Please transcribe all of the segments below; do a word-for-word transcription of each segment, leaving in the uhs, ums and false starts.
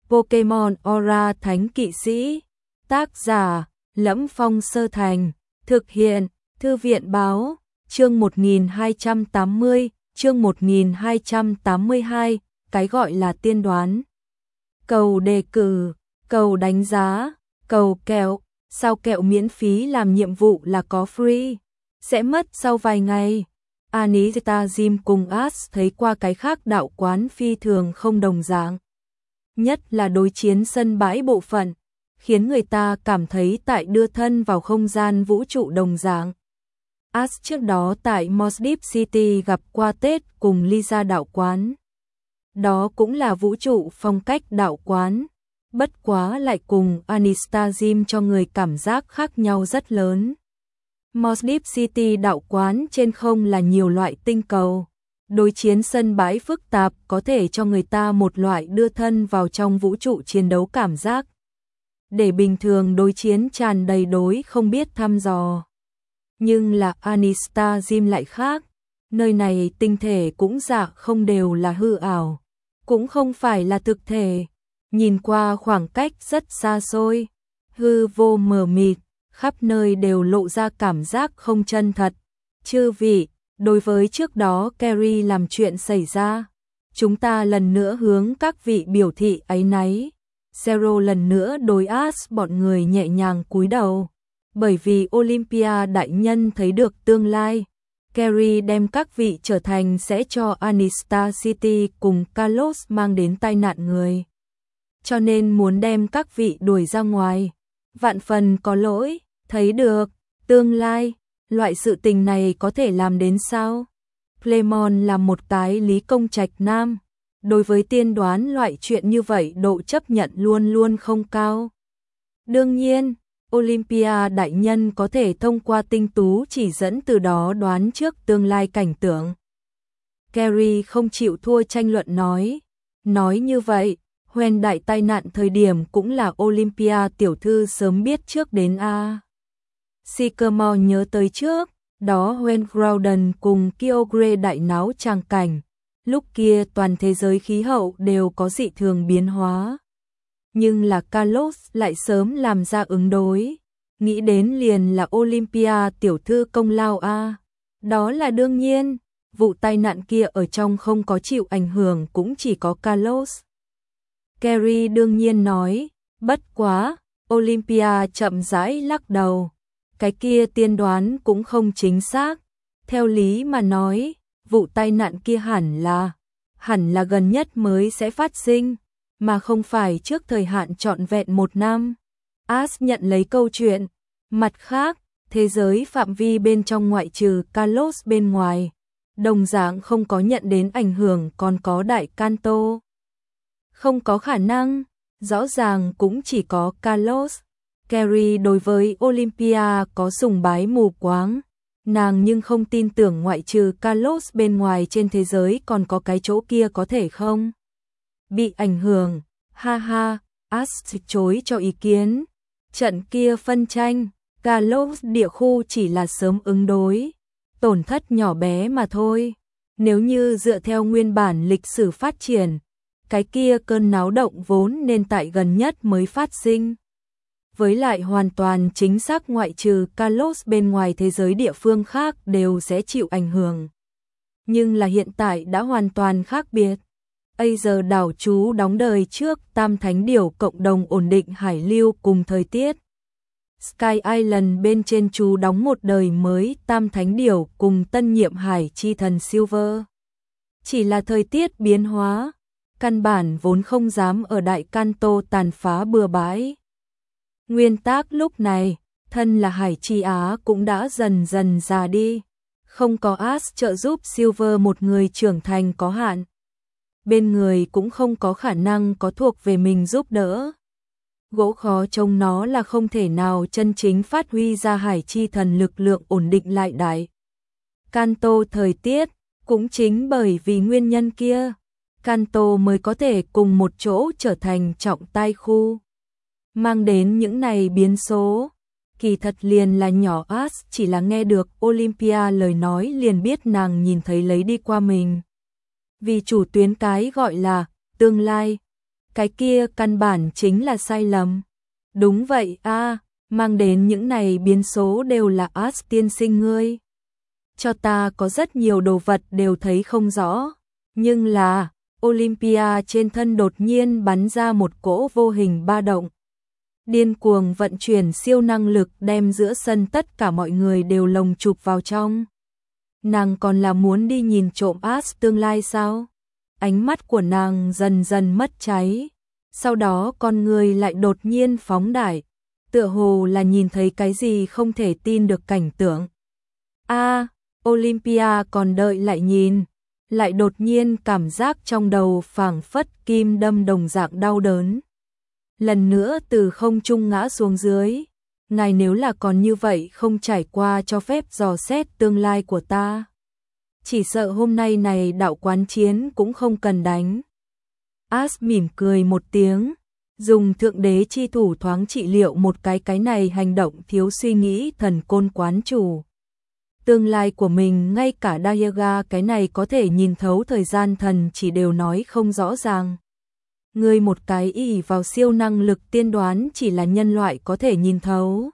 Pokemon Aura Thánh Kỵ Sĩ. Tác giả: Lẫm Phong Sơ Thành. Thực hiện: Thư viện báo. Chương một nghìn hai trăm tám mươi, chương một nghìn hai trăm tám mươi hai, cái gọi là tiên đoán. Cầu đề cử, cầu đánh giá, cầu kẹo, sao kẹo miễn phí làm nhiệm vụ là có free, sẽ mất sau vài ngày. Anita Jim cùng Ash thấy qua cái khác đạo quán phi thường không đồng dạng. Nhất là đối chiến sân bãi bộ phận, khiến người ta cảm thấy tại đưa thân vào không gian vũ trụ đồng dạng. Ash trước đó tại Mos Deep City gặp qua Tết cùng Lisa đạo quán. Đó cũng là vũ trụ phong cách đạo quán, bất quá lại cùng Anita Jim cho người cảm giác khác nhau rất lớn. Mos Deep City đạo quán trên không là nhiều loại tinh cầu. Đối chiến sân bãi phức tạp có thể cho người ta một loại đưa thân vào trong vũ trụ chiến đấu cảm giác. Để bình thường đối chiến tràn đầy đối không biết thăm dò. Nhưng là Anita Jim lại khác. Nơi này tinh thể cũng dạ không đều là hư ảo, cũng không phải là thực thể. Nhìn qua khoảng cách rất xa xôi, hư vô mờ mịt, khắp nơi đều lộ ra cảm giác không chân thật. Chư vị, đối với trước đó Carrie làm chuyện xảy ra, chúng ta lần nữa hướng các vị biểu thị áy náy. Zero lần nữa đối Ash bọn người nhẹ nhàng cúi đầu, bởi vì Olympia đại nhân thấy được tương lai. Carrie đem các vị trở thành sẽ cho Anista City cùng Kalos mang đến tai nạn người. Cho nên muốn đem các vị đuổi ra ngoài. Vạn phần có lỗi, thấy được, tương lai, loại sự tình này có thể làm đến sao? Clemon là một cái lý công trạch nam. Đối với tiên đoán loại chuyện như vậy độ chấp nhận luôn luôn không cao. Đương nhiên, Olympia đại nhân có thể thông qua tinh tú chỉ dẫn từ đó đoán trước tương lai cảnh tượng. Carrie không chịu thua tranh luận nói. Nói như vậy, Hoen đại tai nạn thời điểm cũng là Olympia tiểu thư sớm biết trước đến a. Sycamore nhớ tới trước, đó Hoen Groudon cùng Kyogre đại náo tràng cảnh. Lúc kia toàn thế giới khí hậu đều có dị thường biến hóa. Nhưng là Kalos lại sớm làm ra ứng đối. Nghĩ đến liền là Olympia tiểu thư công lao a. Đó là đương nhiên, vụ tai nạn kia ở trong không có chịu ảnh hưởng cũng chỉ có Kalos. Carrie đương nhiên nói, bất quá, Olympia chậm rãi lắc đầu. Cái kia tiên đoán cũng không chính xác. Theo lý mà nói, vụ tai nạn kia hẳn là, hẳn là gần nhất mới sẽ phát sinh, mà không phải trước thời hạn trọn vẹn một năm. Ash nhận lấy câu chuyện. Mặt khác, thế giới phạm vi bên trong ngoại trừ Kalos bên ngoài, đồng dạng không có nhận đến ảnh hưởng còn có Đại Kanto. Không có khả năng, rõ ràng cũng chỉ có Kalos. Carrie đối với Olympia có sùng bái mù quáng. Nàng nhưng không tin tưởng ngoại trừ Kalos bên ngoài trên thế giới còn có cái chỗ kia có thể không bị ảnh hưởng. Ha ha, Ash chối cho ý kiến. Trận kia phân tranh, Kalos địa khu chỉ là sớm ứng đối, tổn thất nhỏ bé mà thôi. Nếu như dựa theo nguyên bản lịch sử phát triển, cái kia cơn náo động vốn nên tại gần nhất mới phát sinh. Với lại hoàn toàn chính xác ngoại trừ Kalos bên ngoài thế giới địa phương khác đều sẽ chịu ảnh hưởng. Nhưng là hiện tại đã hoàn toàn khác biệt. Bây giờ đảo chú đóng đời trước Tam Thánh Điểu cộng đồng ổn định hải lưu cùng thời tiết. Sky Island bên trên chú đóng một đời mới Tam Thánh Điểu cùng tân nhiệm hải chi thần Silver. Chỉ là thời tiết biến hóa, căn bản vốn không dám ở Đại Kanto tàn phá bừa bãi. Nguyên tắc lúc này, thân là Hải Chi Á cũng đã dần dần già đi, không có Ash trợ giúp Silver một người trưởng thành có hạn. Bên người cũng không có khả năng có thuộc về mình giúp đỡ. Gỗ khó trông nó là không thể nào chân chính phát huy ra Hải Chi thần lực lượng ổn định lại Đại Kanto thời tiết, cũng chính bởi vì nguyên nhân kia, Kanto mới có thể cùng một chỗ trở thành trọng tài khu. Mang đến những này biến số, kỳ thật liền là nhỏ Ash chỉ là nghe được Olympia lời nói liền biết nàng nhìn thấy lấy đi qua mình. Vì chủ tuyến cái gọi là tương lai, Cái kia căn bản chính là sai lầm. Đúng vậy a, mang đến những này biến số đều là As tiên sinh ngươi. Cho ta có rất nhiều đồ vật đều thấy không rõ, nhưng là Olympia trên thân đột nhiên bắn ra một cỗ vô hình ba động. Điên cuồng vận chuyển siêu năng lực đem giữa sân tất cả mọi người đều lồng chụp vào trong. Nàng còn là muốn đi nhìn trộm As tương lai sao? Ánh mắt của nàng dần dần mất cháy, sau đó con người lại đột nhiên phóng đại, tựa hồ là nhìn thấy cái gì không thể tin được cảnh tượng. A, Olympia còn đợi lại nhìn, lại đột nhiên cảm giác trong đầu phảng phất kim đâm đồng dạng đau đớn. Lần nữa từ không trung ngã xuống dưới, ngài nếu là còn như vậy không trải qua cho phép dò xét tương lai của ta, chỉ sợ hôm nay này đạo quán chiến cũng không cần đánh. As mỉm cười một tiếng, dùng thượng đế chi thủ thoáng trị liệu một cái cái này hành động thiếu suy nghĩ thần côn quán chủ. Tương lai của mình ngay cả Dayaga cái này có thể nhìn thấu thời gian thần chỉ đều nói không rõ ràng. Người một cái ỷ vào siêu năng lực tiên đoán chỉ là nhân loại có thể nhìn thấu.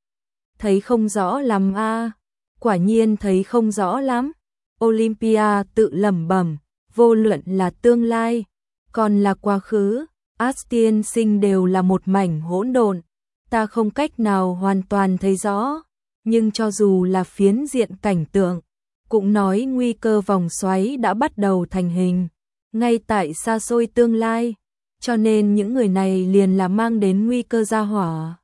Thấy không rõ lắm a, quả nhiên thấy không rõ lắm. Olympia tự lẩm bẩm, vô luận là tương lai, còn là quá khứ, As tiên sinh đều là một mảnh hỗn độn, ta không cách nào hoàn toàn thấy rõ, nhưng cho dù là phiến diện cảnh tượng, cũng nói nguy cơ vòng xoáy đã bắt đầu thành hình, ngay tại xa xôi tương lai, cho nên những người này liền là mang đến nguy cơ gia hỏa.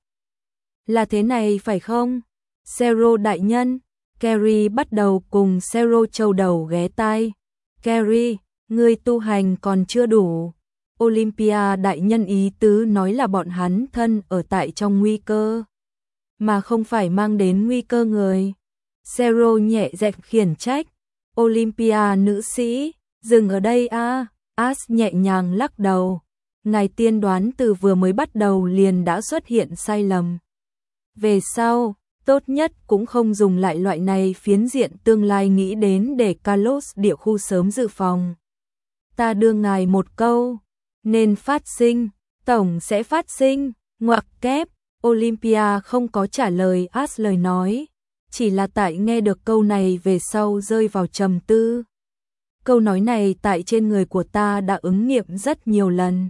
Là thế này phải không? Zero đại nhân, Carrie bắt đầu cùng Zero châu đầu ghé tai. Carrie, ngươi tu hành còn chưa đủ. Olympia đại nhân ý tứ nói là bọn hắn thân ở tại trong nguy cơ, mà không phải mang đến nguy cơ người. Zero nhẹ dẹp khiển trách. Olympia nữ sĩ, dừng ở đây a. As nhẹ nhàng lắc đầu. Ngài tiên đoán từ vừa mới bắt đầu liền đã xuất hiện sai lầm. Về sau, tốt nhất cũng không dùng lại loại này phiến diện tương lai nghĩ đến để Carlos địa khu sớm dự phòng. Ta đưa ngài một câu, nên phát sinh, tổng sẽ phát sinh, ngoặc kép. Olympia không có trả lời As lời nói, chỉ là tại nghe được câu này về sau rơi vào trầm tư. Câu nói này tại trên người của ta đã ứng nghiệm rất nhiều lần.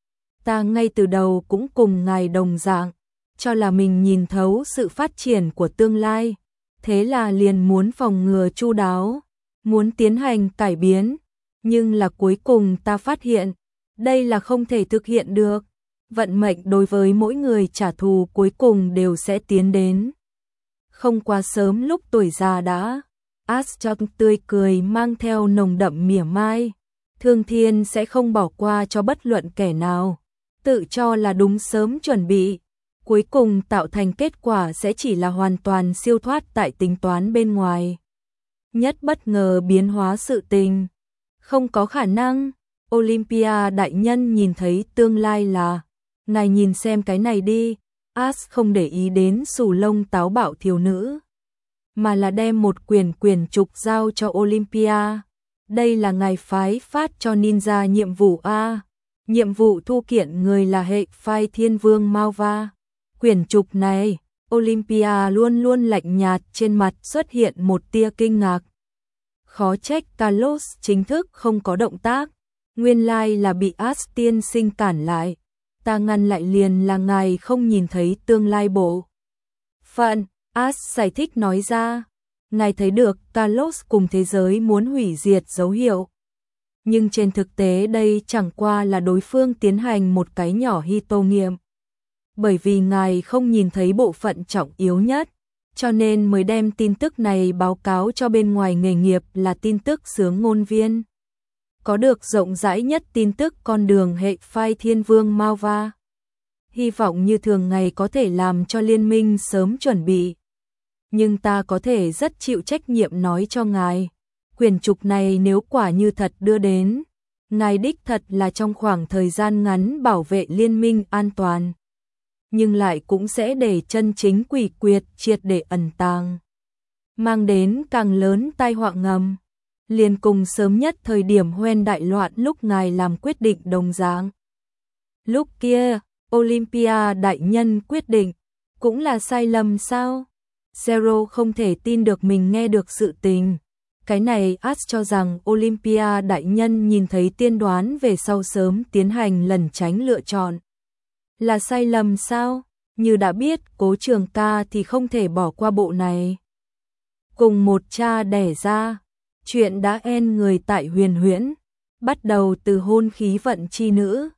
Ta ngay từ đầu cũng cùng ngài đồng dạng, cho là mình nhìn thấu sự phát triển của tương lai, thế là liền muốn phòng ngừa chu đáo, muốn tiến hành cải biến, nhưng là cuối cùng ta phát hiện, đây là không thể thực hiện được. Vận mệnh đối với mỗi người trả thù cuối cùng đều sẽ tiến đến. Không quá sớm lúc tuổi già đã. As trong tươi cười mang theo nồng đậm mỉa mai. Thương thiên sẽ không bỏ qua cho bất luận kẻ nào. Tự cho là đúng sớm chuẩn bị. Cuối cùng tạo thành kết quả sẽ chỉ là hoàn toàn siêu thoát tại tính toán bên ngoài. Nhất bất ngờ biến hóa sự tình. Không có khả năng. Olympia đại nhân nhìn thấy tương lai là, ngài nhìn xem cái này đi. As không để ý đến sù lông táo bạo thiếu nữ, mà là đem một quyển quyển trục giao cho Olympia. Đây là ngài phái phát cho ninja nhiệm vụ A. Nhiệm vụ thu kiện người là hệ phái thiên vương Malva. Quyển trục này, Olympia luôn luôn lạnh nhạt, trên mặt xuất hiện một tia kinh ngạc. Khó trách Carlos chính thức không có động tác, nguyên lai là bị As tiên sinh cản lại. Ta ngăn lại liền là ngài không nhìn thấy tương lai bộ phận. As giải thích nói ra, ngài thấy được Carlos cùng thế giới muốn hủy diệt dấu hiệu. Nhưng trên thực tế đây chẳng qua là đối phương tiến hành một cái nhỏ hy tô nghiệm. Bởi vì ngài không nhìn thấy bộ phận trọng yếu nhất, cho nên mới đem tin tức này báo cáo cho bên ngoài nghề nghiệp là tin tức xướng ngôn viên. Có được rộng rãi nhất tin tức con đường hệ phái thiên vương Malva. Hy vọng như thường ngày có thể làm cho liên minh sớm chuẩn bị. Nhưng ta có thể rất chịu trách nhiệm nói cho ngài, quyển trục này nếu quả như thật đưa đến, ngài đích thật là trong khoảng thời gian ngắn bảo vệ liên minh an toàn, nhưng lại cũng sẽ để chân chính quỷ quyệt triệt để ẩn tàng, mang đến càng lớn tai họa ngầm, liền cùng sớm nhất thời điểm hoen đại loạn lúc ngài làm quyết định đồng dạng. Lúc kia, Olympia đại nhân quyết định, cũng là sai lầm sao? Zero không thể tin được mình nghe được sự tình. Cái này Ash cho rằng Olympia đại nhân nhìn thấy tiên đoán về sau sớm tiến hành lần tránh lựa chọn. Là sai lầm sao? Như đã biết Cố Trường Ca thì không thể bỏ qua bộ này. Cùng một cha đẻ ra, chuyện đã en người tại Huyền Huyễn, bắt đầu từ hôn khí vận chi nữ,